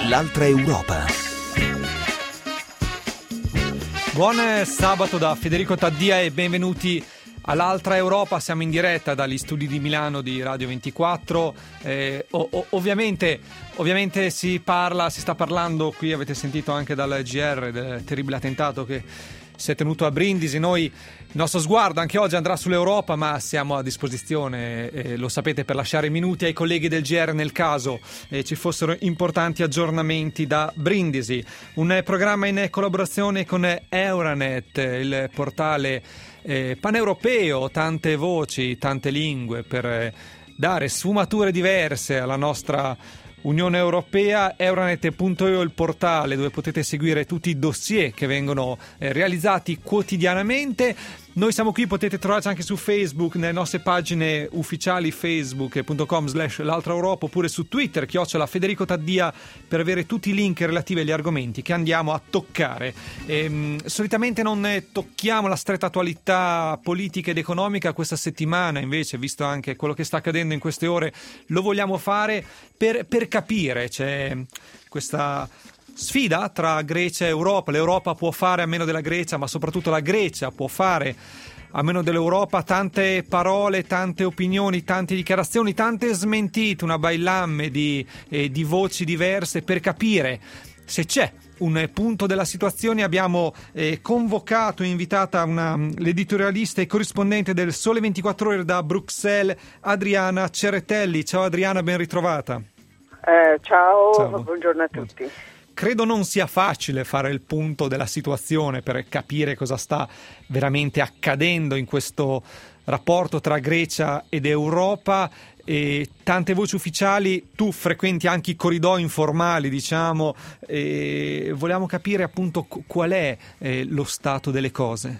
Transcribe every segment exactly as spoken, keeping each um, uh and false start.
L'altra Europa. Buon sabato da Federico Taddia e benvenuti all'Altra Europa. Siamo in diretta dagli studi di Milano di Radio ventiquattro. Eh, o- o- ovviamente, ovviamente si parla, si sta parlando qui, avete sentito anche dal G R del terribile attentato che si è tenuto a Brindisi. Noi, il nostro sguardo anche oggi andrà sull'Europa, ma siamo a disposizione, eh, lo sapete, per lasciare minuti ai colleghi del G R nel caso eh, ci fossero importanti aggiornamenti da Brindisi. Un programma in collaborazione con Euranet, il portale eh, paneuropeo, tante voci, tante lingue per eh, dare sfumature diverse alla nostra Unione Europea. Euranet punto io è il portale dove potete seguire tutti i dossier che vengono eh, realizzati quotidianamente. Noi siamo qui, potete trovarci anche su Facebook, nelle nostre pagine ufficiali facebook punto com slash l'altra Europa, oppure su Twitter, chiocciola Federico Taddia, per avere tutti i link relativi agli argomenti che andiamo a toccare. Ehm, solitamente non eh, tocchiamo la stretta attualità politica ed economica. Questa settimana invece, visto anche quello che sta accadendo in queste ore, lo vogliamo fare per, per capire. C'è questa sfida tra Grecia e Europa. L'Europa può fare a meno della Grecia, ma soprattutto la Grecia può fare a meno dell'Europa. Tante parole, tante opinioni, tante dichiarazioni, tante smentite, una bailamme di, eh, di voci diverse per capire se c'è un punto della situazione. Abbiamo eh, convocato e invitata una, l'editorialista e corrispondente del Sole ventiquattro Ore da Bruxelles, Adriana Ceretelli. Ciao Adriana, ben ritrovata. Eh, ciao, ciao, buongiorno a tutti. Buongiorno. Credo non sia facile fare il punto della situazione per capire cosa sta veramente accadendo in questo rapporto tra Grecia ed Europa. E tante voci ufficiali, tu frequenti anche i corridoi informali, diciamo, e vogliamo capire appunto qual è eh, lo stato delle cose.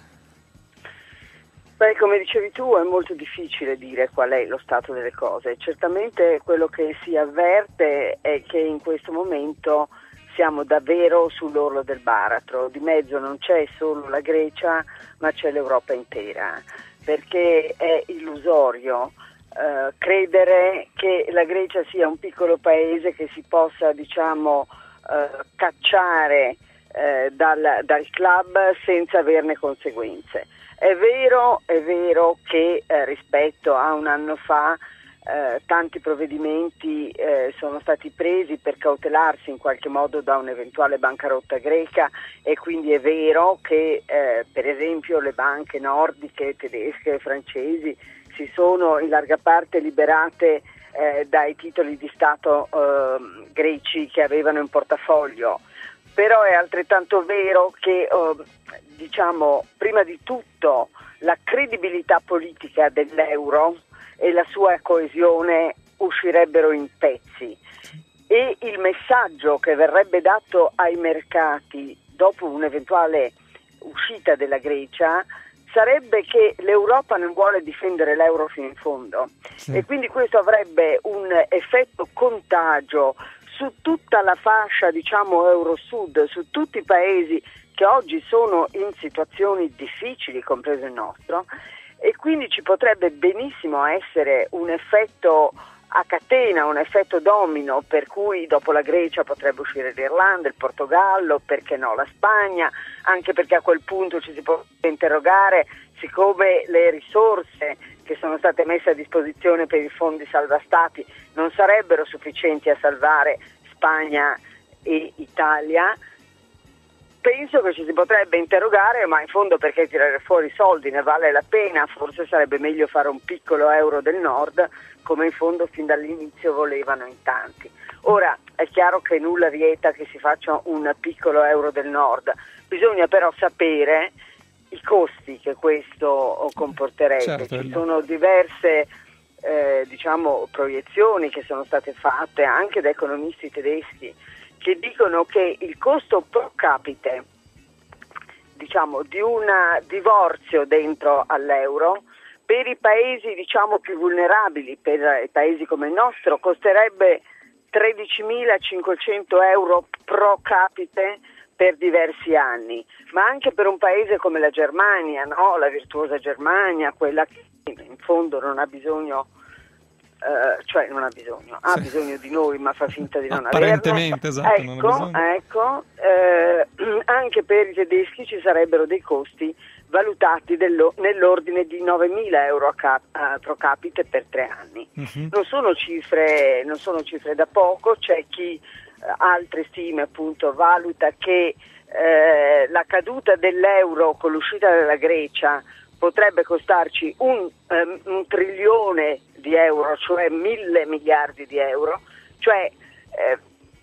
Beh, come dicevi tu, è molto difficile dire qual è lo stato delle cose. Certamente quello che si avverte è che in questo momento siamo davvero sull'orlo del baratro. Di mezzo non c'è solo la Grecia, ma c'è l'Europa intera, perché è illusorio eh, credere che la Grecia sia un piccolo paese che si possa, diciamo, eh, cacciare eh, dal, dal club senza averne conseguenze. È vero, è vero che eh, rispetto a un anno fa Eh, tanti provvedimenti eh, sono stati presi per cautelarsi in qualche modo da un'eventuale bancarotta greca, e quindi è vero che eh, per esempio le banche nordiche, tedesche e francesi si sono in larga parte liberate eh, dai titoli di Stato eh, greci che avevano in portafoglio. Però è altrettanto vero che eh, diciamo prima di tutto la credibilità politica dell'euro e la sua coesione uscirebbero in pezzi, e il messaggio che verrebbe dato ai mercati dopo un'eventuale uscita della Grecia sarebbe che l'Europa non vuole difendere l'euro fino in fondo, sì. E quindi questo avrebbe un effetto contagio su tutta la fascia, diciamo, Euro-Sud, su tutti i paesi che oggi sono in situazioni difficili, compreso il nostro. E quindi ci potrebbe benissimo essere un effetto a catena, un effetto domino, per cui dopo la Grecia potrebbe uscire l'Irlanda, il Portogallo, perché no la Spagna, anche perché a quel punto ci si può interrogare, siccome le risorse che sono state messe a disposizione per i fondi salva stati non sarebbero sufficienti a salvare Spagna e Italia. Penso che ci si potrebbe interrogare, ma in fondo perché tirare fuori soldi ne vale la pena? Forse sarebbe meglio fare un piccolo euro del nord, come in fondo fin dall'inizio volevano in tanti. Ora è chiaro che nulla vieta che si faccia un piccolo euro del nord, bisogna però sapere i costi che questo comporterebbe. Certo, ci sono diverse eh, diciamo proiezioni che sono state fatte anche da economisti tedeschi, che dicono che il costo pro capite, diciamo, di un divorzio dentro all'euro per i paesi, diciamo, più vulnerabili, per i paesi come il nostro, costerebbe tredicimilacinquecento euro pro capite per diversi anni, ma anche per un paese come la Germania, no? La virtuosa Germania, quella che in fondo non ha bisogno Uh, cioè non ha bisogno, ha sì. bisogno di noi ma fa finta di non averlo. Apparentemente, esatto, ecco, non ha bisogno. Ecco, eh, anche per i tedeschi ci sarebbero dei costi valutati dello, nell'ordine di novemila euro a cap, a pro capite per tre anni. Uh-huh. Non sono cifre, non sono cifre da poco, c'è chi eh, altre stime appunto valuta che eh, la caduta dell'euro con l'uscita della Grecia potrebbe costarci un, um, un trilione di euro, cioè mille miliardi di euro, cioè eh,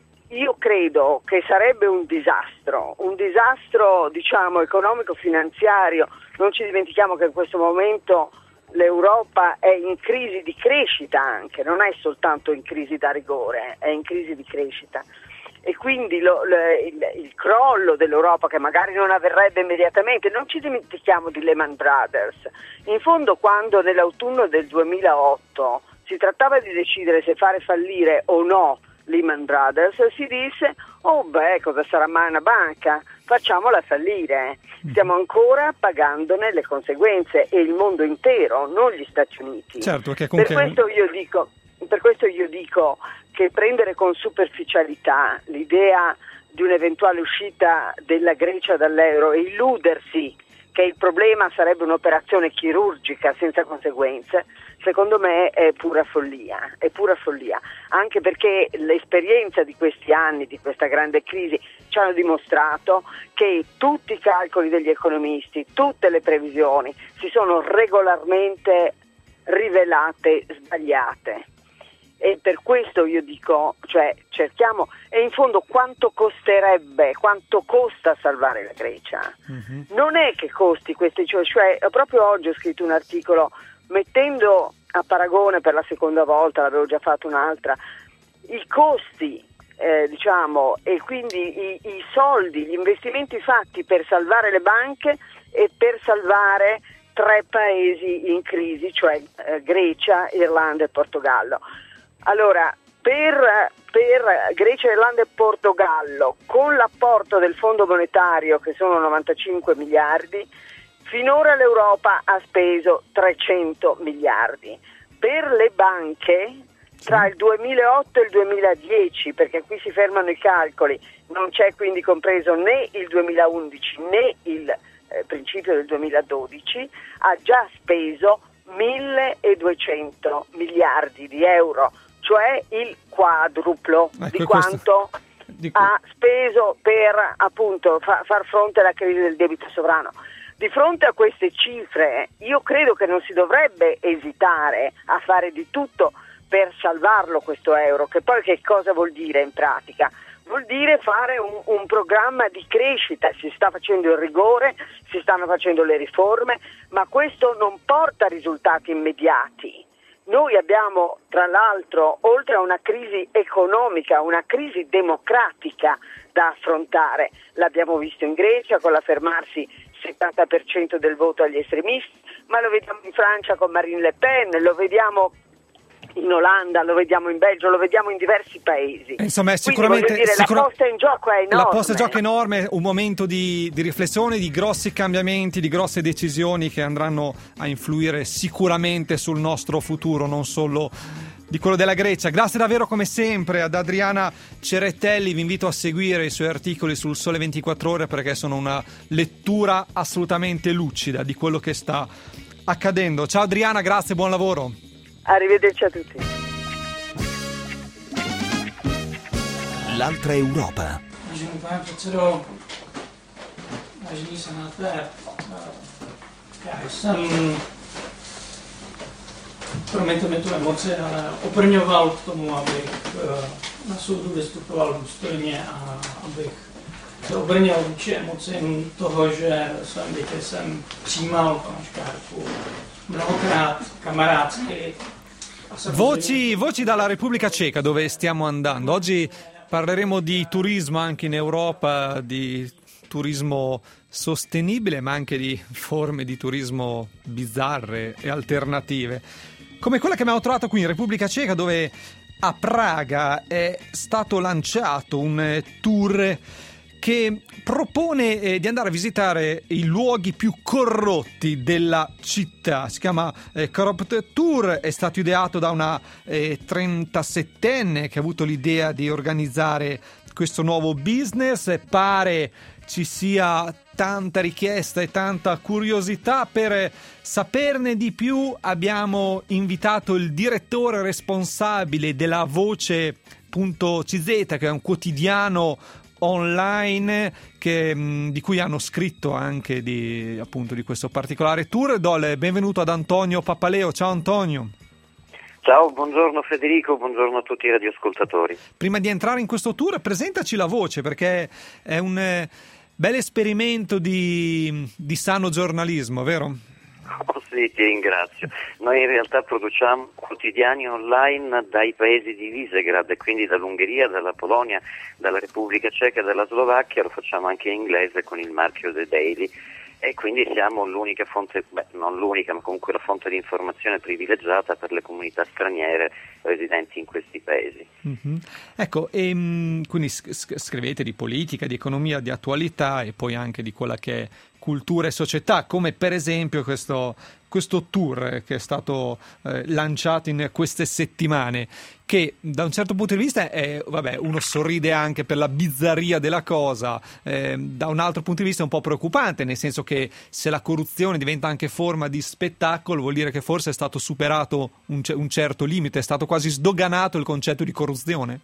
io credo che sarebbe un disastro, un disastro diciamo economico-finanziario. Non ci dimentichiamo che in questo momento l'Europa è in crisi di crescita anche, non è soltanto in crisi da rigore, è in crisi di crescita. E quindi lo, lo, il, il crollo dell'Europa, che magari non avverrebbe immediatamente, non ci dimentichiamo di Lehman Brothers. In fondo, quando nell'autunno del duemilaotto si trattava di decidere se fare fallire o no Lehman Brothers, si disse: oh beh, cosa sarà mai una banca? Facciamola fallire. Stiamo ancora pagandone le conseguenze, e il mondo intero, non gli Stati Uniti. Certo, che comunque... Per questo io dico, per questo io dico che prendere con superficialità l'idea di un'eventuale uscita della Grecia dall'euro e illudersi che il problema sarebbe un'operazione chirurgica senza conseguenze, secondo me è pura follia, è pura follia, anche perché l'esperienza di questi anni, di questa grande crisi, ci hanno dimostrato che tutti i calcoli degli economisti, tutte le previsioni si sono regolarmente rivelate sbagliate. E per questo io dico, cioè cerchiamo, e in fondo quanto costerebbe, quanto costa salvare la Grecia? Uh-huh. Non è che costi questi, cioè, cioè proprio oggi ho scritto un articolo mettendo a paragone per la seconda volta, l'avevo già fatto un'altra, i costi eh, diciamo e quindi i, i soldi, gli investimenti fatti per salvare le banche e per salvare tre paesi in crisi, cioè eh, Grecia, Irlanda e Portogallo. Allora, per, per Grecia, Irlanda e Portogallo, con l'apporto del Fondo Monetario, che sono novantacinque miliardi, finora l'Europa ha speso trecento miliardi. Per le banche, tra il duemilaotto e il duemiladieci, perché qui si fermano i calcoli, non c'è quindi compreso né il duemilaundici né il eh, principio del duemiladodici, ha già speso milleduecento miliardi di euro, cioè il quadruplo ecco di quanto di ha speso per appunto fa, far fronte alla crisi del debito sovrano. Di fronte a queste cifre io credo che non si dovrebbe esitare a fare di tutto per salvarlo questo euro, che poi che cosa vuol dire in pratica? Vuol dire fare un, un programma di crescita, si sta facendo il rigore, si stanno facendo le riforme, ma questo non porta risultati immediati. Noi abbiamo, tra l'altro, oltre a una crisi economica, una crisi democratica da affrontare. L'abbiamo visto in Grecia con l'affermarsi settanta per cento del voto agli estremisti, ma lo vediamo in Francia con Marine Le Pen, lo vediamo in Olanda, lo vediamo in Belgio, lo vediamo in diversi paesi. Insomma, è sicuramente Quindi, dire, sicura... la posta in gioco è enorme. La posta in gioco è enorme, un momento di, di riflessione, di grossi cambiamenti, di grosse decisioni che andranno a influire sicuramente sul nostro futuro, non solo di quello della Grecia. Grazie davvero come sempre ad Adriana Ceretelli, vi invito a seguire i suoi articoli sul Sole ventiquattro Ore perché sono una lettura assolutamente lucida di quello che sta accadendo. Ciao Adriana, grazie, buon lavoro. Arrivederci a tutti. L'altra Europa. Vážený pane předsedo, vážený senátor, já jsem, promiňte mi tu emoci, ale obrňoval k tomu, abych na soudu vystupoval důstojně a abych se obrnil vůči emocím toho, že svém děti jsem přijímal pana Škárku mnohokrát kamarádsky. Voci, voci dalla Repubblica Ceca dove stiamo andando. Oggi parleremo di turismo anche in Europa, di turismo sostenibile ma anche di forme di turismo bizzarre e alternative, come quella che abbiamo trovato qui in Repubblica Ceca, dove a Praga è stato lanciato un tour che propone eh, di andare a visitare i luoghi più corrotti della città. Si chiama eh, Corrupt Tour, è stato ideato da una eh, trentasettenne che ha avuto l'idea di organizzare questo nuovo business. E pare ci sia tanta richiesta e tanta curiosità. Per saperne di più abbiamo invitato il direttore responsabile della Voce punto C Z, che è un quotidiano online che, mh, di cui hanno scritto anche di, appunto, di questo particolare tour. Do il benvenuto ad Antonio Pappaleo. Ciao Antonio. Ciao, buongiorno Federico, buongiorno a tutti i radioascoltatori. Prima di entrare in questo tour, presentaci la Voce, perché è un eh, bel esperimento di, di sano giornalismo, vero? Oh, sì, ti ringrazio. Noi in realtà produciamo quotidiani online dai paesi di Visegrad, quindi dall'Ungheria, dalla Polonia, dalla Repubblica Ceca, dalla Slovacchia. Lo facciamo anche in inglese con il marchio The Daily. E quindi siamo l'unica fonte, beh, non l'unica, ma comunque la fonte di informazione privilegiata per le comunità straniere residenti in questi paesi. Mm-hmm. Ecco, e, quindi scrivete di politica, di economia, di attualità e poi anche di quella che è cultura e società, come per esempio questo, questo tour che è stato eh, lanciato in queste settimane, che da un certo punto di vista è, vabbè, uno sorride anche per la bizzarria della cosa, eh, da un altro punto di vista è un po' preoccupante, nel senso che se la corruzione diventa anche forma di spettacolo vuol dire che forse è stato superato un, un certo limite, è stato quasi sdoganato il concetto di corruzione.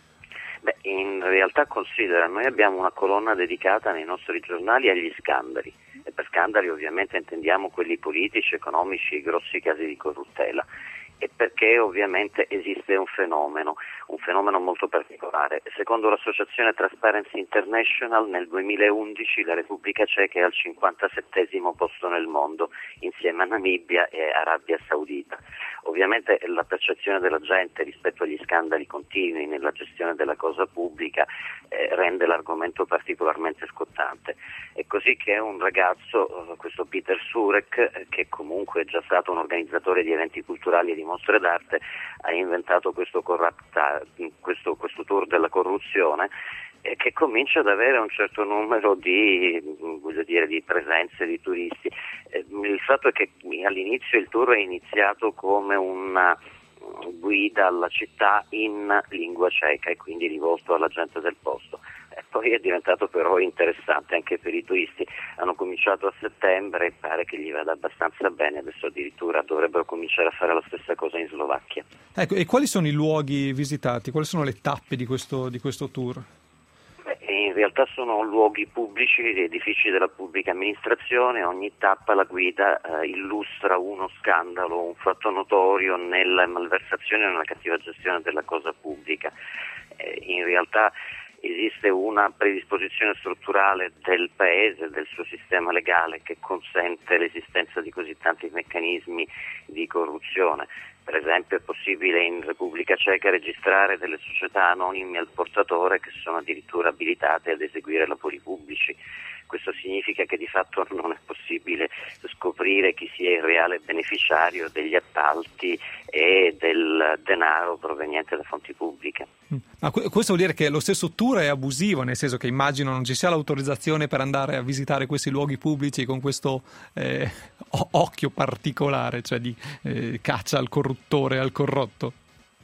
Beh, in realtà considera, noi abbiamo una colonna dedicata nei nostri giornali agli scandali, e per scandali ovviamente intendiamo quelli politici, economici, grossi casi di corruttela, e perché ovviamente esiste un fenomeno, un fenomeno molto particolare. Secondo l'associazione Transparency International nel duemilaundici la Repubblica Ceca è al cinquantasettesimo posto nel mondo, insieme a Namibia e Arabia Saudita. Ovviamente la percezione della gente rispetto agli scandali continui nella gestione della cosa pubblica eh, rende l'argomento particolarmente scottante. È così che un ragazzo, questo Peter Surek, eh, che comunque è già stato un organizzatore di eventi culturali e di mostre d'arte, ha inventato questo, corrupta, questo, questo tour della corruzione, eh, che comincia ad avere un certo numero di, voglio dire, di presenze di turisti. Eh, il fatto è che all'inizio il tour è iniziato come una guida alla città in lingua ceca e quindi rivolto alla gente del posto. E poi è diventato però interessante anche per i turisti. Hanno cominciato a settembre e pare che gli vada abbastanza bene, adesso addirittura dovrebbero cominciare a fare la stessa cosa in Slovacchia. Ecco, e quali sono i luoghi visitati? Quali sono le tappe di questo, di questo tour? In realtà sono luoghi pubblici, edifici della pubblica amministrazione. Ogni tappa la guida eh, illustra uno scandalo, un fatto notorio nella malversazione e nella cattiva gestione della cosa pubblica. Eh, in realtà esiste una predisposizione strutturale del paese, del suo sistema legale, che consente l'esistenza di così tanti meccanismi di corruzione. Per esempio è possibile in Repubblica Ceca registrare delle società anonime al portatore che sono addirittura abilitate ad eseguire lavori pubblici. Questo significa che di fatto non è possibile scoprire chi sia il reale beneficiario degli appalti e del denaro proveniente da fonti pubbliche. Ma questo vuol dire che lo stesso tour è abusivo, nel senso che immagino non ci sia l'autorizzazione per andare a visitare questi luoghi pubblici con questo eh, occhio particolare, cioè di eh, caccia al corruttore, al corrotto.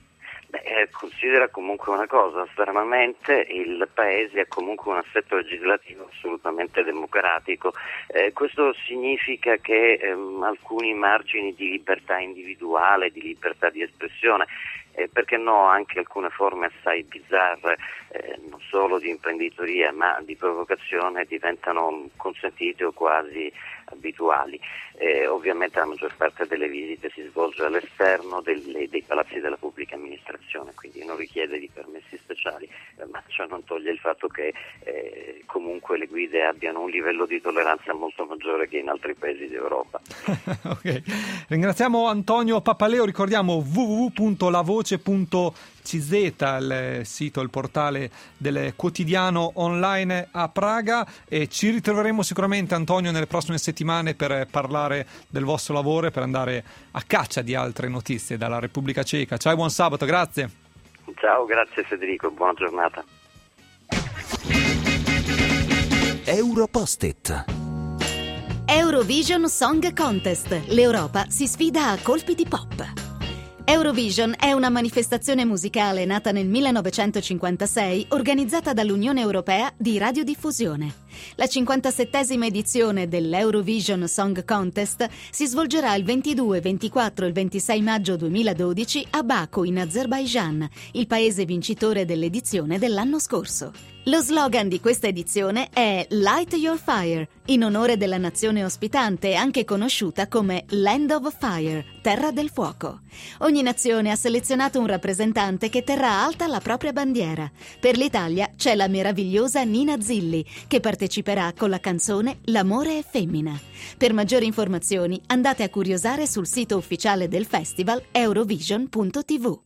Beh, considera comunque una cosa, stranamente il paese ha comunque un assetto legislativo assolutamente democratico. Eh, questo significa che ehm, alcuni margini di libertà individuale, di libertà di espressione, eh, perché no anche alcune forme assai bizzarre, eh, non solo di imprenditoria ma di provocazione, diventano consentite o quasi abituali. Eh, ovviamente la maggior parte delle visite si svolge all'esterno delle, dei palazzi della pubblica amministrazione, quindi non richiede di permessi speciali, eh, ma ciò non toglie il fatto che eh, comunque le guide abbiano un livello di tolleranza molto maggiore che in altri paesi d'Europa. Ok, ringraziamo Antonio Pappaleo, ricordiamo w w w punto la voce punto c z, il sito, il portale del quotidiano online a Praga, e ci ritroveremo sicuramente, Antonio, nelle prossime settimane per parlare del vostro lavoro e per andare a caccia di altre notizie dalla Repubblica Ceca. Ciao e buon sabato, grazie. Ciao, grazie Federico, buona giornata. Europost-it. Eurovision Song Contest. L'Europa si sfida a colpi di pop. Eurovision è una manifestazione musicale nata nel millenovecentocinquantasei, organizzata dall'Unione Europea di Radiodiffusione. La cinquantasettesima edizione dell'Eurovision Song Contest si svolgerà il ventidue, ventiquattro e il ventisei maggio duemiladodici a Baku, in Azerbaijan, il paese vincitore dell'edizione dell'anno scorso. Lo slogan di questa edizione è Light Your Fire, in onore della nazione ospitante, anche conosciuta come Land of Fire, terra del fuoco. Ogni nazione ha selezionato un rappresentante che terrà alta la propria bandiera. Per l'Italia c'è la meravigliosa Nina Zilli, che parteciperà con la canzone L'amore è femmina. Per maggiori informazioni andate a curiosare sul sito ufficiale del festival eurovision punto tivù.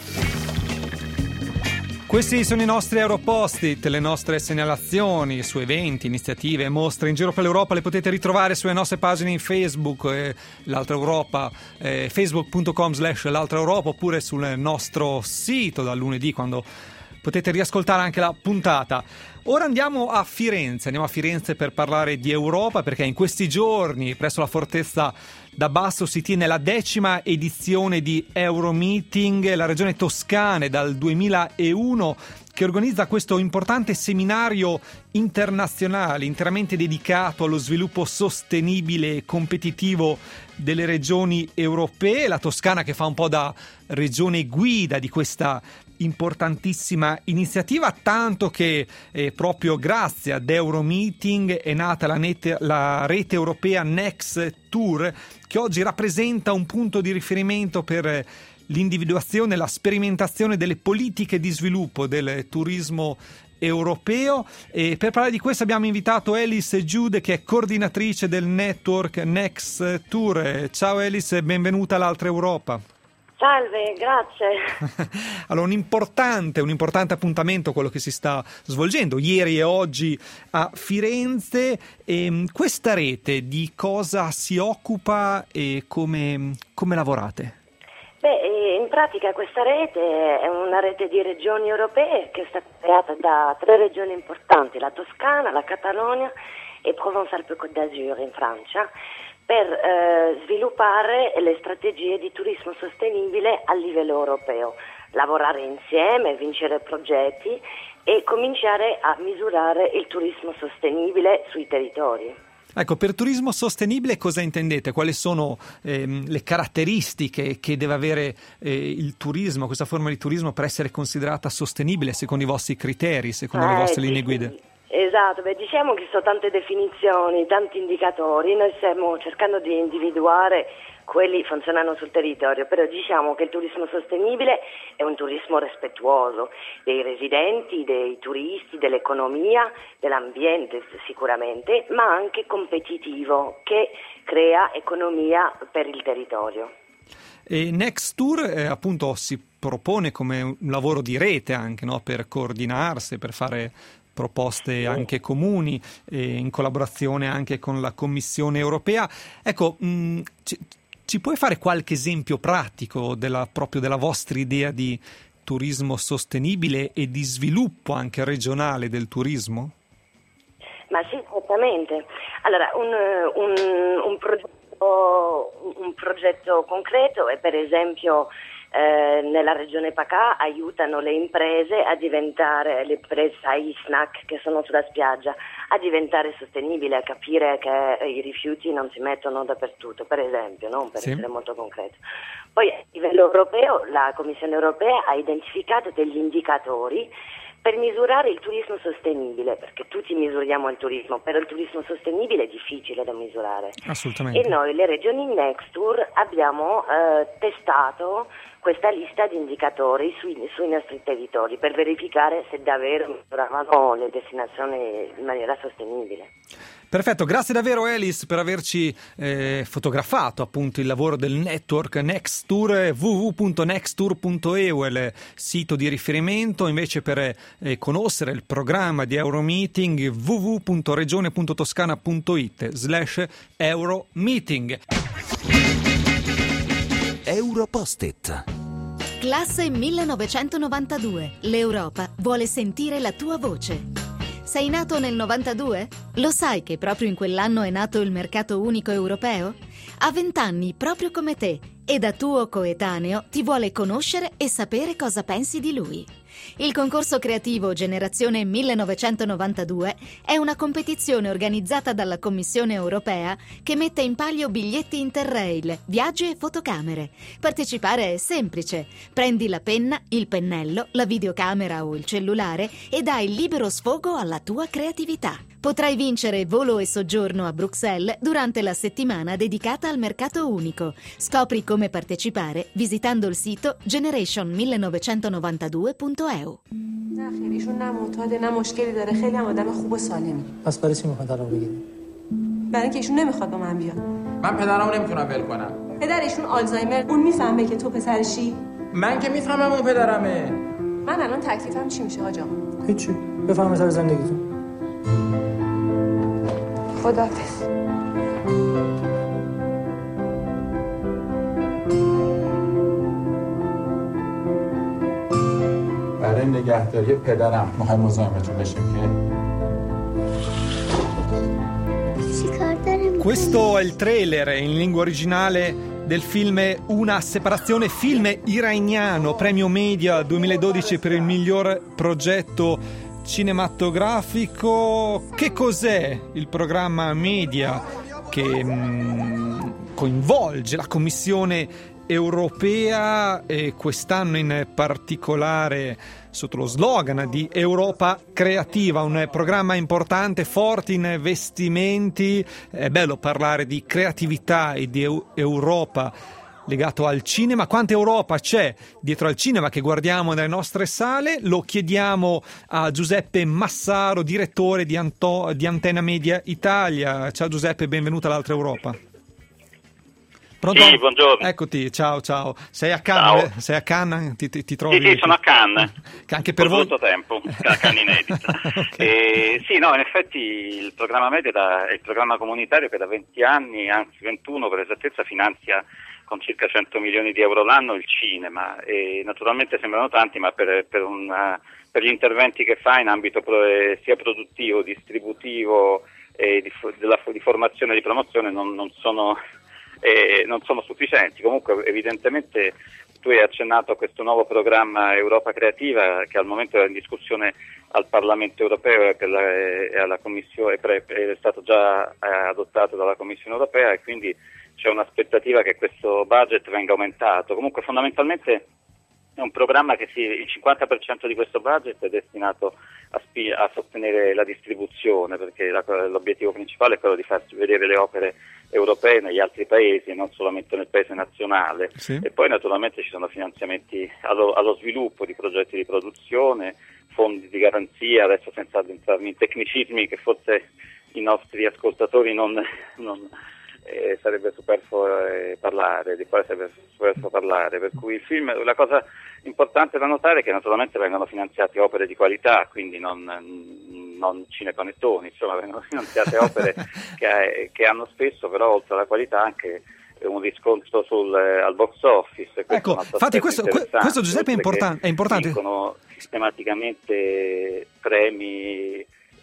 Questi sono i nostri Europost-it, le nostre segnalazioni su eventi, iniziative e mostre in giro per l'Europa. Le potete ritrovare sulle nostre pagine in Facebook, eh, l'Altra Europa, eh, facebook punto com slash l'Altra Europa, oppure sul nostro sito dal lunedì, quando potete riascoltare anche la puntata. Ora andiamo a Firenze, andiamo a Firenze per parlare di Europa, perché in questi giorni presso la Fortezza d'Abasso si tiene la decima edizione di Euromeeting. La regione Toscana dal duemilauno che organizza questo importante seminario internazionale interamente dedicato allo sviluppo sostenibile e competitivo delle regioni europee. La Toscana che fa un po' da regione guida di questa importantissima iniziativa, tanto che eh, proprio grazie ad Euromeeting è nata la, net, la rete europea Next Tour, che oggi rappresenta un punto di riferimento per l'individuazione e la sperimentazione delle politiche di sviluppo del turismo europeo. E per parlare di questo abbiamo invitato Elis Giude, che è coordinatrice del network Next Tour. Ciao Elis, benvenuta all'Altra Europa. Salve, grazie. Allora, un importante, un importante appuntamento quello che si sta svolgendo ieri e oggi a Firenze. E questa rete di cosa si occupa e come, come lavorate? Beh, in pratica questa rete è una rete di regioni europee che è stata creata da tre regioni importanti, la Toscana, la Catalogna e Provence-Alpes-Côte d'Azur in Francia, per eh, sviluppare le strategie di turismo sostenibile a livello europeo, lavorare insieme, vincere progetti e cominciare a misurare il turismo sostenibile sui territori. Ecco, per turismo sostenibile cosa intendete? Quali sono ehm, le caratteristiche che deve avere eh, il turismo, questa forma di turismo, per essere considerata sostenibile secondo i vostri criteri, secondo eh, le vostre linee guida? Esatto, beh, diciamo che ci sono tante definizioni, tanti indicatori, noi stiamo cercando di individuare quelli che funzionano sul territorio, però diciamo che il turismo sostenibile è un turismo rispettoso dei residenti, dei turisti, dell'economia, dell'ambiente sicuramente, ma anche competitivo, che crea economia per il territorio. E Next Tour eh, appunto si propone come un lavoro di rete anche, no? Per coordinarsi, per fare proposte anche comuni, eh, in collaborazione anche con la Commissione europea. Ecco, mh, ci, ci puoi fare qualche esempio pratico della, proprio della vostra idea di turismo sostenibile e di sviluppo anche regionale del turismo? Ma sì, certamente. Allora, un, un, un, progetto, un progetto concreto è per esempio Eh, nella regione Pacà aiutano le imprese a diventare, le imprese ai snack che sono sulla spiaggia, a diventare sostenibili, a capire che i rifiuti non si mettono dappertutto, per esempio, no? Per sì. essere molto concreto. Poi a livello europeo la Commissione europea ha identificato degli indicatori per misurare il turismo sostenibile, perché tutti misuriamo il turismo, però il turismo sostenibile è difficile da misurare. Assolutamente. E noi, le regioni Next Tour, abbiamo eh, testato questa lista di indicatori sui, sui nostri territori per verificare se davvero misuravano le destinazioni in maniera sostenibile. Perfetto, grazie davvero Elis per averci eh, fotografato appunto il lavoro del network Next Tour. w w w punto next tour punto e u è il sito di riferimento. Invece per eh, conoscere il programma di Euromeeting, w w w punto regione punto toscana punto i t slash Euromeeting. Europost-it. Classe millenovecentonovantadue. L'Europa vuole sentire la tua voce. Sei nato nel novantadue? Lo sai che proprio in quell'anno è nato il mercato unico europeo? Ha vent'anni proprio come te e da tuo coetaneo ti vuole conoscere e sapere cosa pensi di lui. Il concorso creativo Generazione millenovecentonovantadue è una competizione organizzata dalla Commissione europea che mette in palio biglietti Interrail, viaggi e fotocamere. Partecipare è semplice. Prendi la penna, il pennello, la videocamera o il cellulare e dai libero sfogo alla tua creatività. Potrai vincere volo e soggiorno a Bruxelles durante la settimana dedicata al mercato unico. Scopri come partecipare visitando il sito generation millenovecentonovantadue punto e u. نه خیلی ایشون نه معتاد نه مشکلی داره خیلی هم آدم خوب و سالمی. پس برای چی میخواد طلاق بگیری؟ برای اینکه ایشون نمیخواد با من بیاد. من پدرمو نمیتونم ول کنم. پدر ایشون آلزایمر اون میفهمه که تو پسرشی؟ من که میفهمم اون پدرمه. من الان تکلیفم چی میشه حاج آقا؟ هیچی. بفهم سر زندگیتون. خداحافظ. برای نگهداری پدرم میخوایم مزاحمتون بشیم که Questo è il trailer in lingua originale del film Una separazione, film iraniano, premio Media duemiladodici per il miglior progetto cinematografico. Che cos'è il programma Media che mh, coinvolge la Commissione europea e quest'anno in particolare sotto lo slogan di Europa Creativa, un programma importante, forti investimenti. È bello parlare di creatività e di Europa legato al cinema. Quanta Europa c'è dietro al cinema che guardiamo nelle nostre sale? Lo chiediamo a Giuseppe Massaro, direttore di, Anto- di Antenna Media Italia. Ciao Giuseppe, benvenuto all'Altra Europa. Pronto? Sì, buongiorno. Eccoti, ciao ciao. Sei a Cannes? Ciao. Sei a Cannes? Ti, ti, ti trovi? Sì, sì, sono a Cannes. Che anche per voi molto tempo, a Cannes inedita. Okay. E, sì, no, in effetti il programma Media da, è il programma comunitario che da venti anni, anzi ventuno per esattezza, finanzia con circa cento milioni di euro l'anno il cinema, e naturalmente sembrano tanti, ma per, per, una, per gli interventi che fa in ambito pro, sia produttivo, distributivo e di, della, di formazione e di promozione non, non sono... E non sono sufficienti. Comunque evidentemente tu hai accennato a questo nuovo programma Europa Creativa che al momento è in discussione al Parlamento europeo e, per la, e alla Commissione, è stato già adottato dalla Commissione europea, e quindi c'è un'aspettativa che questo budget venga aumentato. Comunque fondamentalmente è un programma che si, il cinquanta per cento di questo budget è destinato a, spi, a sostenere la distribuzione, perché la, l'obiettivo principale è quello di far vedere le opere europee negli altri paesi e non solamente nel paese nazionale. Sì. E poi naturalmente ci sono finanziamenti allo, allo sviluppo di progetti di produzione, fondi di garanzia, adesso senza addentrarmi in tecnicismi che forse i nostri ascoltatori non, non eh, sarebbe superfluo eh, parlare, di quale sarebbe superfluo parlare, per cui il film, la cosa importante da notare è che naturalmente vengono finanziate opere di qualità, quindi non, non cinepanettoni, insomma vengono finanziate opere che, che hanno spesso però oltre alla qualità anche un riscontro sul, al box office. Ecco, infatti questo, questo Giuseppe è, importan- è importante. Vincono sistematicamente premi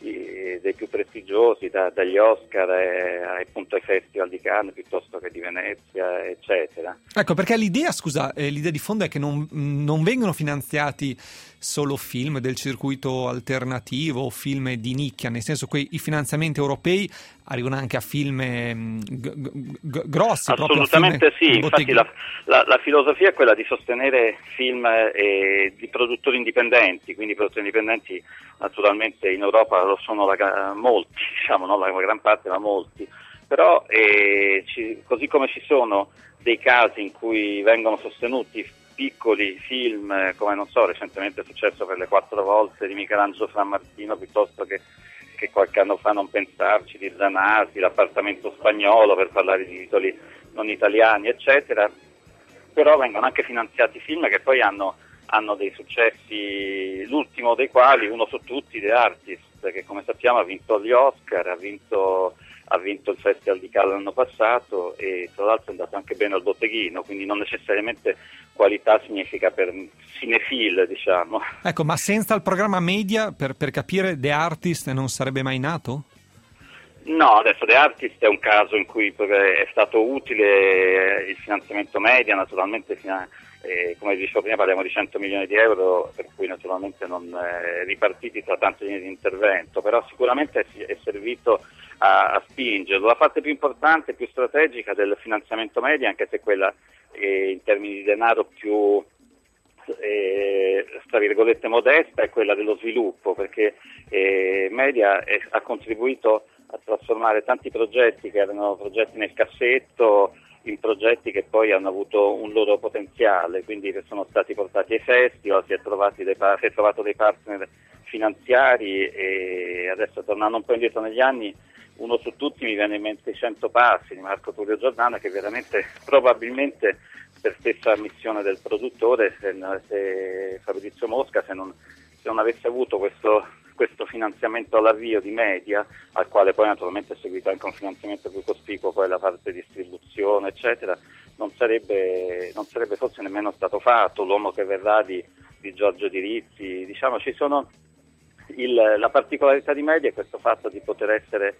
dei più prestigiosi, da, dagli Oscar eh, appunto ai Festival di Cannes piuttosto che di Venezia, eccetera. Ecco, perché l'idea, scusa, eh, l'idea di fondo è che non, non vengono finanziati solo film del circuito alternativo o film di nicchia, nel senso che i finanziamenti europei arrivano anche a film g- g- grossi. Assolutamente proprio a film sì, infatti la, la, la filosofia è quella di sostenere film eh, di produttori indipendenti, quindi i produttori indipendenti naturalmente in Europa lo sono la, molti, diciamo, non la gran parte ma molti, però eh, ci, così come ci sono dei casi in cui vengono sostenuti piccoli film, come non so, recentemente è successo per le quattro volte di Michelangelo Frammartino, piuttosto che, che qualche anno fa Non pensarci di Zanardi, L'appartamento spagnolo, per parlare di titoli non italiani, eccetera, però vengono anche finanziati film che poi hanno, hanno dei successi, l'ultimo dei quali, uno su tutti, The Artist, che come sappiamo ha vinto gli Oscar, ha vinto ha vinto il Festival di Cannes l'anno passato e tra l'altro è andato anche bene al botteghino, quindi non necessariamente qualità significa per cinefil, diciamo. Ecco, ma senza il programma media, per, per capire, The Artist non sarebbe mai nato? No, adesso The Artist è un caso in cui è stato utile il finanziamento media, naturalmente eh, come dicevo prima parliamo di cento milioni di euro, per cui naturalmente non eh, ripartiti tra tante linee di intervento, però sicuramente è, è servito a, a spingerlo. La parte più importante, più strategica del finanziamento media, anche se quella eh, in termini di denaro più eh, tra virgolette modesta, è quella dello sviluppo, perché eh, media è, ha contribuito a trasformare tanti progetti che erano progetti nel cassetto in progetti che poi hanno avuto un loro potenziale, quindi che sono stati portati ai festival, si è, trovati dei, si è trovato dei partner finanziari e adesso tornando un po' indietro negli anni, uno su tutti mi viene in mente i cento passi di Marco Tullio Giordano, che veramente probabilmente per stessa ammissione del produttore, se, se Fabrizio Mosca, se non, se non avesse avuto questo questo finanziamento all'avvio di media, al quale poi naturalmente è seguito anche un finanziamento più cospicuo, poi la parte di distribuzione eccetera, non sarebbe, non sarebbe forse nemmeno stato fatto L'uomo che verrà di, di Giorgio Di Rizzi. Diciamo ci sono il, la particolarità di media è questo fatto di poter essere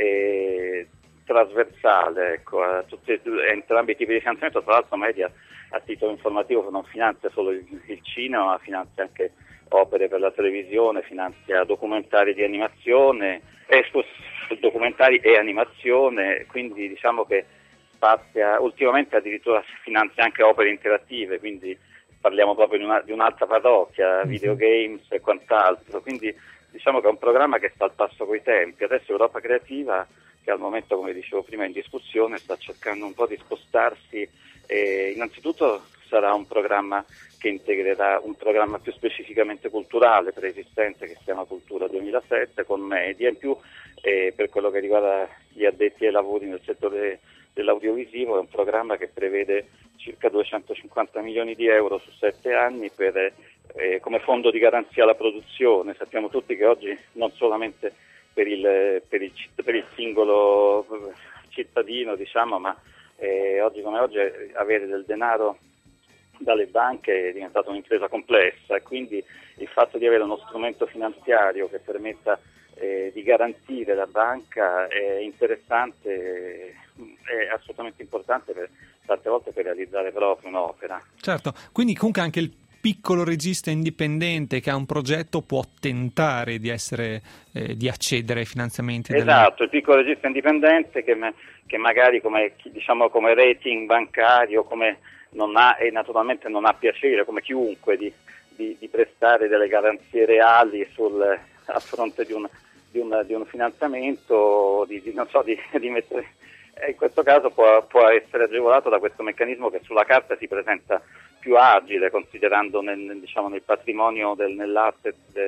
eh, trasversale, ecco, a tutti, a entrambi i tipi di finanziamento. Tra l'altro media a titolo informativo non finanzia solo il, il cinema, ma finanzia anche opere per la televisione, finanzia documentari di animazione, eh, documentari e animazione, quindi diciamo che spazia, ultimamente addirittura finanzia anche opere interattive, quindi parliamo proprio di, una, di un'altra parrocchia, videogames e quant'altro, quindi diciamo che è un programma che sta al passo coi tempi. Adesso Europa Creativa, che al momento, come dicevo prima, è in discussione, sta cercando un po' di spostarsi e innanzitutto sarà un programma che integrerà un programma più specificamente culturale preesistente che si chiama Cultura duemilasette con media, in più eh, per quello che riguarda gli addetti ai lavori nel settore dell'audiovisivo è un programma che prevede circa duecentocinquanta milioni di euro su sette anni per, eh, come fondo di garanzia alla produzione. Sappiamo tutti che oggi non solamente per il, per il, per il singolo cittadino, diciamo, ma eh, oggi come oggi avere del denaro dalle banche è diventata un'impresa complessa e quindi il fatto di avere uno strumento finanziario che permetta eh, di garantire la banca è interessante, è assolutamente importante per, tante volte per realizzare proprio un'opera. Certo, quindi comunque anche il piccolo regista indipendente che ha un progetto può tentare di essere eh, di accedere ai finanziamenti. Esatto, delle... il piccolo regista indipendente che, me, che magari come, diciamo, come rating bancario come non ha e naturalmente non ha piacere come chiunque di, di, di prestare delle garanzie reali sul, a fronte di un, di un, di un finanziamento, di, di, non so, di, di mettere, in questo caso può, può essere agevolato da questo meccanismo che sulla carta si presenta più agile, considerando nel, diciamo, nel patrimonio, del, nell'asset de,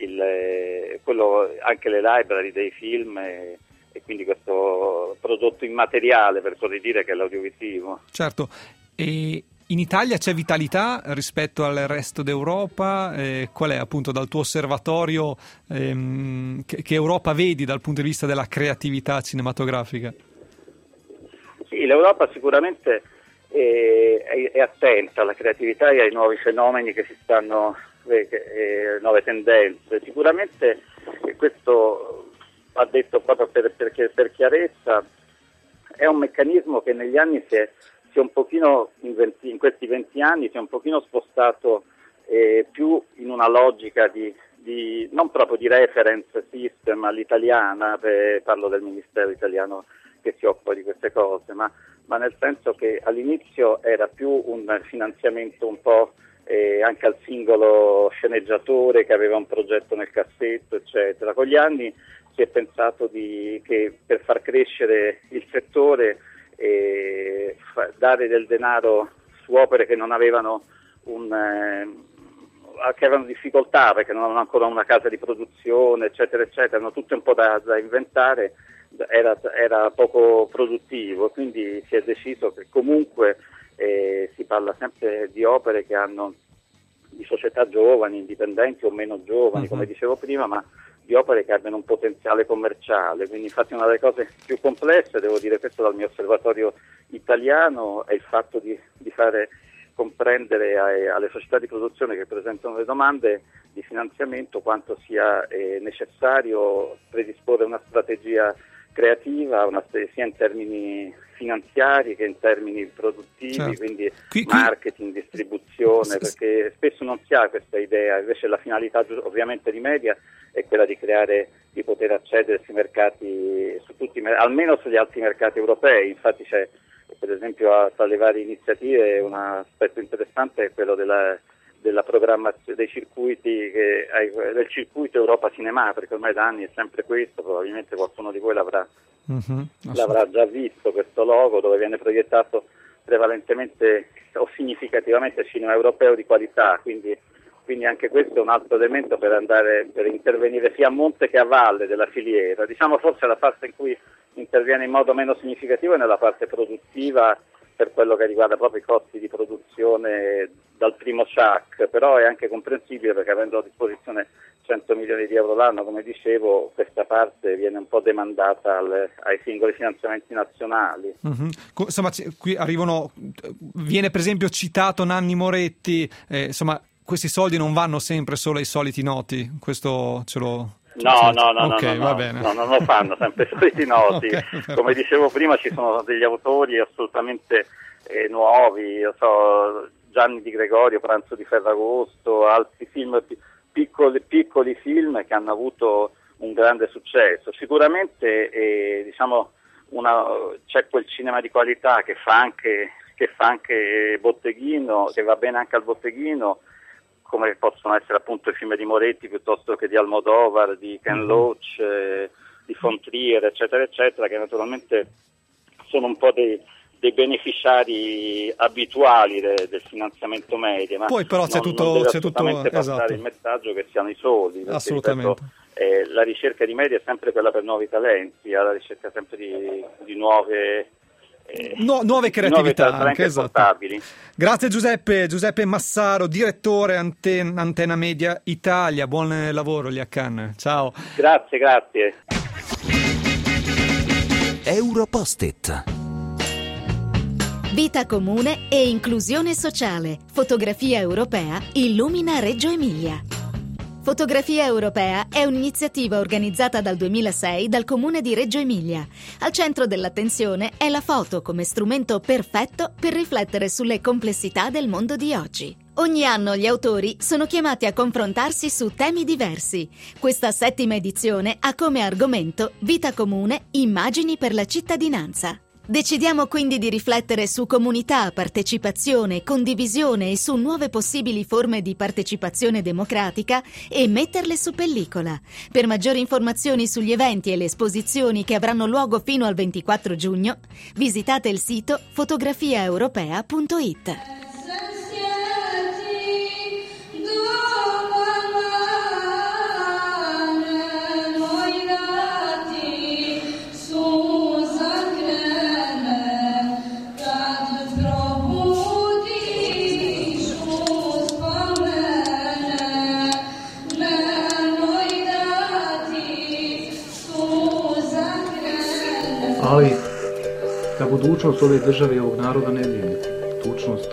il, quello, anche le library dei film e, e quindi questo prodotto immateriale, per così dire, che è l'audiovisivo. Certo. E in Italia c'è vitalità rispetto al resto d'Europa? Eh, qual è appunto dal tuo osservatorio ehm, che, che Europa vedi dal punto di vista della creatività cinematografica? Sì, l'Europa sicuramente è, è, è attenta alla creatività e ai nuovi fenomeni che si stanno, eh, eh, nuove tendenze. Sicuramente eh, questo va detto proprio per, perché, per chiarezza, è un meccanismo che negli anni si è si è un pochino in, venti, in questi venti anni si è un pochino spostato eh, più in una logica di, di non proprio di reference system all'italiana, eh, parlo del Ministero italiano che si occupa di queste cose, ma, ma nel senso che all'inizio era più un finanziamento un po' eh, anche al singolo sceneggiatore che aveva un progetto nel cassetto, eccetera. Con gli anni si è pensato di, che per far crescere il settore e dare del denaro su opere che non avevano un eh, che avevano difficoltà perché non avevano ancora una casa di produzione, eccetera eccetera, erano tutte un po' da, da inventare, era, era poco produttivo, quindi si è deciso che comunque eh, si parla sempre di opere che hanno di società giovani, indipendenti o meno giovani, uh-huh. come dicevo prima, ma di di opere che abbiano un potenziale commerciale, quindi infatti una delle cose più complesse, devo dire questo dal mio osservatorio italiano, è il fatto di, di fare comprendere ai, alle società di produzione che presentano le domande di finanziamento quanto sia eh, necessario predisporre una strategia creativa, una, sia in termini finanziari che in termini produttivi, certo. quindi qui, qui... marketing, distribuzione, perché spesso non si ha questa idea, invece la finalità ovviamente di media è quella di creare, di poter accedere sui mercati, su tutti, almeno sugli altri mercati europei. Infatti c'è, per esempio, tra le varie iniziative un aspetto interessante è quello della della programmazione dei circuiti che, del circuito Europa Cinema, perché ormai da anni è sempre questo, probabilmente qualcuno di voi l'avrà, mm-hmm, l'avrà già visto, questo logo dove viene proiettato prevalentemente o significativamente cinema europeo di qualità, quindi, quindi anche questo è un altro elemento per andare per intervenire sia a monte che a valle della filiera. Diciamo forse la parte in cui interviene in modo meno significativo è nella parte produttiva, per quello che riguarda proprio i costi di produzione dal primo C A C, però è anche comprensibile perché avendo a disposizione cento milioni di euro l'anno, come dicevo, questa parte viene un po' demandata al, ai singoli finanziamenti nazionali. Mm-hmm. Insomma, qui arrivano, viene per esempio citato Nanni Moretti, eh, insomma questi soldi non vanno sempre solo ai soliti noti, questo ce lo... No, no, no, okay, no, va no, bene. no, non lo fanno sempre i soliti noti. Okay, come dicevo prima, ci sono degli autori assolutamente eh, nuovi, io so, Gianni Di Gregorio, Pranzo di Ferragosto, altri film, piccoli, piccoli film che hanno avuto un grande successo. Sicuramente eh, diciamo una, c'è quel cinema di qualità che fa anche che fa anche botteghino, che va bene anche al botteghino, come possono essere appunto i film di Moretti piuttosto che di Almodovar, di Ken Loach, eh, di von Trier, eccetera, eccetera, che naturalmente sono un po' dei, dei beneficiari abituali de, del finanziamento media. Ma poi però non, c'è tutto, non deve c'è tutto passare esatto. il messaggio che siano i soli. Perché, assolutamente. Ripeto, eh, la ricerca di media è sempre quella per nuovi talenti, la ricerca sempre di, di nuove... Eh, nu- nuove creatività anche, esatto. Grazie Giuseppe Giuseppe Massaro, direttore Anten- Antena Media Italia, buon lavoro lì a Cannes, ciao. Grazie, grazie. Europost-it. Vita comune e inclusione sociale. Fotografia europea illumina Reggio Emilia. Fotografia Europea è un'iniziativa organizzata dal duemilasei dal Comune di Reggio Emilia. Al centro dell'attenzione è la foto come strumento perfetto per riflettere sulle complessità del mondo di oggi. Ogni anno gli autori sono chiamati a confrontarsi su temi diversi. Questa settima edizione ha come argomento Vita comune, immagini per la cittadinanza. Decidiamo quindi di riflettere su comunità, partecipazione, condivisione e su nuove possibili forme di partecipazione democratica e metterle su pellicola. Per maggiori informazioni sugli eventi e le esposizioni che avranno luogo fino al ventiquattro giugno, visitate il sito fotografia europea punto it. Ali da budućnost ove države i ovog naroda ne brine. Budućnost.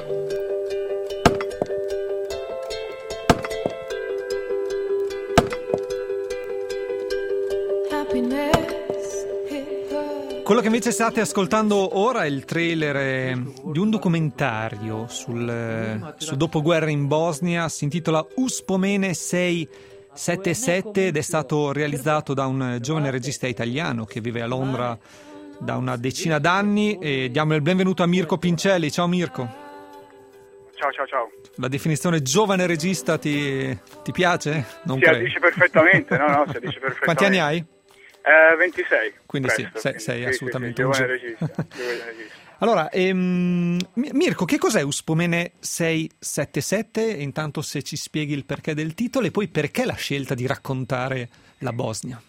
Quello che invece state ascoltando ora è il trailer eh, di un documentario sul, eh, sul dopoguerra in Bosnia, si intitola Uspomene sei sette sette ed è stato realizzato da un giovane regista italiano che vive a Londra da una decina d'anni, e diamo il benvenuto a Mirko Pincelli. Ciao Mirko. Ciao ciao ciao. La definizione giovane regista ti, ti piace? Non si credo. addice perfettamente, no no, si addice perfettamente. Quanti anni hai? Eh, ventisei. Quindi presto, sì, sei, quindi, sei sì, assolutamente sì, sì, un giovane regista, giovane regista. Allora, ehm, Mirko, che cos'è Uspomene sei sette sette? Intanto se ci spieghi il perché del titolo e poi perché la scelta di raccontare la Bosnia.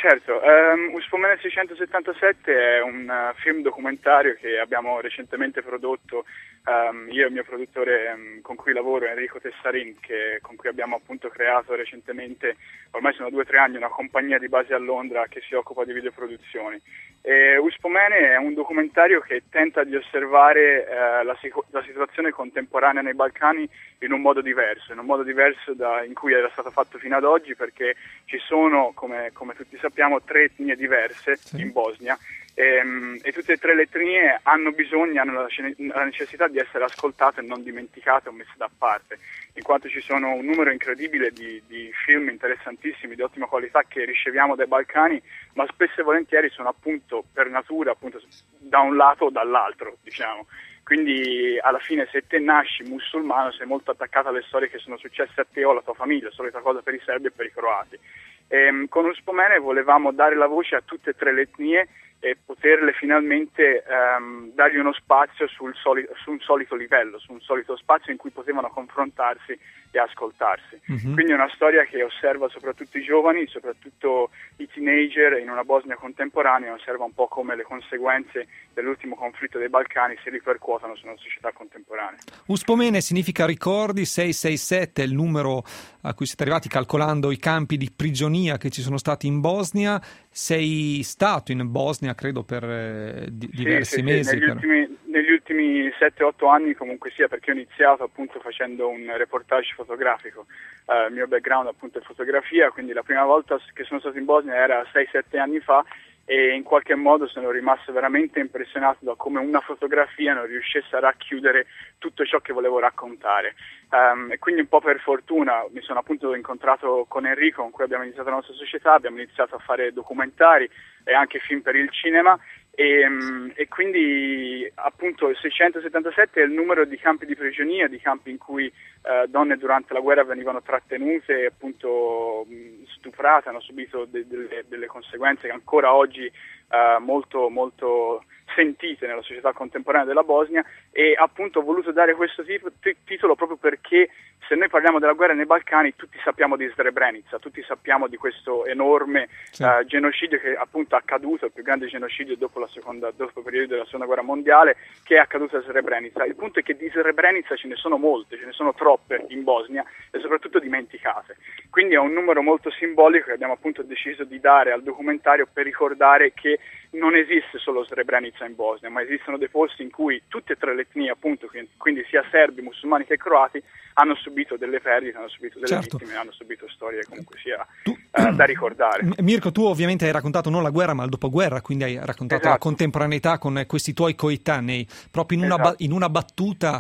certo. Um, Uspomene seicentosettantasette è un uh, film documentario che abbiamo recentemente prodotto, um, io e il mio produttore um, con cui lavoro, Enrico Tessarin, che, con cui abbiamo appunto creato recentemente, ormai sono due o tre anni, una compagnia di base a Londra che si occupa di videoproduzioni. E Uspomene è un documentario che tenta di osservare uh, la, la situazione contemporanea nei Balcani in un modo diverso, in un modo diverso da in cui era stato fatto fino ad oggi, perché ci sono, come, come tutti sappiamo, tre etnie diverse sì. in Bosnia e, e tutte e tre le etnie hanno bisogno, hanno la, la necessità di essere ascoltate e non dimenticate o messe da parte, in quanto ci sono un numero incredibile di, di film interessantissimi, di ottima qualità che riceviamo dai Balcani, ma spesso e volentieri sono appunto per natura appunto da un lato o dall'altro, diciamo. Quindi alla fine se te nasci musulmano sei molto attaccato alle storie che sono successe a te o alla tua famiglia, solita cosa per i serbi e per i croati. E, con Uspomene volevamo dare la voce a tutte e tre le etnie e poterle finalmente um, dargli uno spazio sul soli- su un solito livello, su un solito spazio in cui potevano confrontarsi e ascoltarsi. Mm-hmm. Quindi è una storia che osserva soprattutto i giovani, soprattutto i teenager in una Bosnia contemporanea, osserva un po' come le conseguenze dell'ultimo conflitto dei Balcani si ripercuotono su una società contemporanea. Uspomene significa ricordi, sei sei sette è il numero a cui siete arrivati calcolando i campi di prigionia che ci sono stati in Bosnia. Sei stato in Bosnia credo per eh, di, sì, diversi sì, mesi. Sì, negli, per... ultimi, negli ultimi sette otto anni comunque sia, perché ho iniziato appunto facendo un reportage fotografico. Uh, il mio background appunto è fotografia, quindi la prima volta che sono stato in Bosnia era sei sette anni fa e in qualche modo sono rimasto veramente impressionato da come una fotografia non riuscisse a racchiudere tutto ciò che volevo raccontare. Um, e quindi un po' per fortuna mi sono appunto incontrato con Enrico, con cui abbiamo iniziato la nostra società, abbiamo iniziato a fare documentari e anche film per il cinema e, e quindi appunto il seicentosettantasette è il numero di campi di prigionia, di campi in cui uh, donne durante la guerra venivano trattenute e appunto stuprate, hanno subito de- de- delle conseguenze che ancora oggi uh, molto molto sentite nella società contemporanea della Bosnia, e appunto ho voluto dare questo tipo, t- titolo proprio perché se noi parliamo della guerra nei Balcani tutti sappiamo di Srebrenica, tutti sappiamo di questo enorme sì. uh, genocidio che appunto è accaduto, il più grande genocidio dopo la seconda, dopo il periodo della seconda guerra mondiale, che è accaduto a Srebrenica. Il punto è che di Srebrenica ce ne sono molte, ce ne sono troppe in Bosnia e soprattutto dimenticate, quindi è un numero molto simbolico che abbiamo appunto deciso di dare al documentario per ricordare che non esiste solo Srebrenica in Bosnia, ma esistono dei posti in cui tutte e tre le etnie, appunto, quindi sia serbi, musulmani che croati, hanno subito delle perdite, hanno subito delle certo. vittime, hanno subito storie comunque sia tu, eh, da ricordare. Mirko, tu ovviamente hai raccontato non la guerra ma il dopoguerra, quindi hai raccontato esatto. la contemporaneità con questi tuoi coetanei, proprio in una, esatto. ba- in una battuta.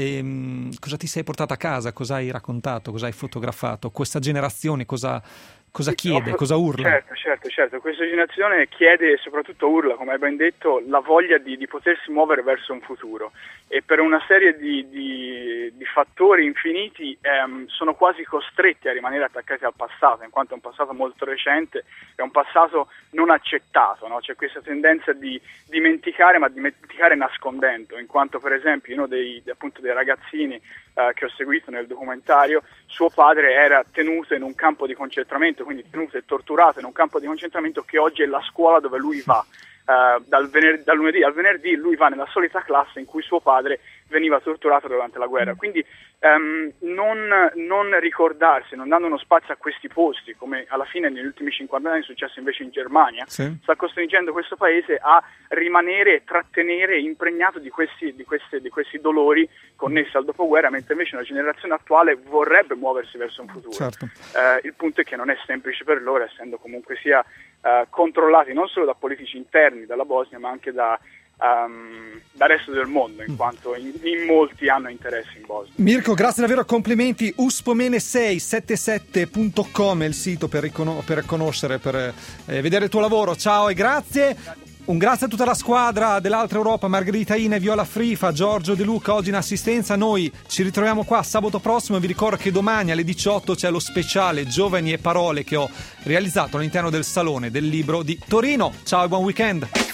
Ehm, cosa ti sei portato a casa, cosa hai raccontato, cosa hai fotografato, questa generazione cosa... Cosa chiede, cosa urla? Certo, certo, certo. Questa generazione chiede e soprattutto urla, come hai ben detto, la voglia di, di potersi muovere verso un futuro. E per una serie di, di, di fattori infiniti ehm, sono quasi costretti a rimanere attaccati al passato, in quanto è un passato molto recente, è un passato non accettato, no? C'è questa tendenza di dimenticare, ma dimenticare nascondendo, in quanto per esempio uno dei, appunto, dei ragazzini eh, che ho seguito nel documentario, suo padre era tenuto in un campo di concentramento, quindi tenuto e torturato in un campo di concentramento che oggi è la scuola dove lui va. Uh, dal, vener- dal lunedì al venerdì lui va nella solita classe in cui suo padre veniva torturato durante la guerra. Quindi um, non, non ricordarsi, non dando uno spazio a questi posti, come alla fine negli ultimi cinquanta anni è successo invece in Germania, sì. sta costringendo questo paese a rimanere e trattenere impregnato di questi, di, queste, di questi dolori connessi al dopoguerra, mentre invece una generazione attuale vorrebbe muoversi verso un futuro. Certo. Uh, il punto è che non è semplice per loro, essendo comunque sia Uh, controllati non solo da politici interni dalla Bosnia, ma anche da um, dal resto del mondo, in quanto in, in molti hanno interesse in Bosnia. Mirko, grazie davvero, complimenti. uspomene sei sette sette punto com è il sito per, riconos- per conoscere, per eh, vedere il tuo lavoro. Ciao e grazie. Un grazie a tutta la squadra dell'Altra Europa, Margherita Ine, Viola Frifa, Giorgio De Luca oggi in assistenza. Noi ci ritroviamo qua sabato prossimo. Vi ricordo che domani alle diciotto c'è lo speciale Giovani e Parole che ho realizzato all'interno del Salone del Libro di Torino. Ciao e buon weekend.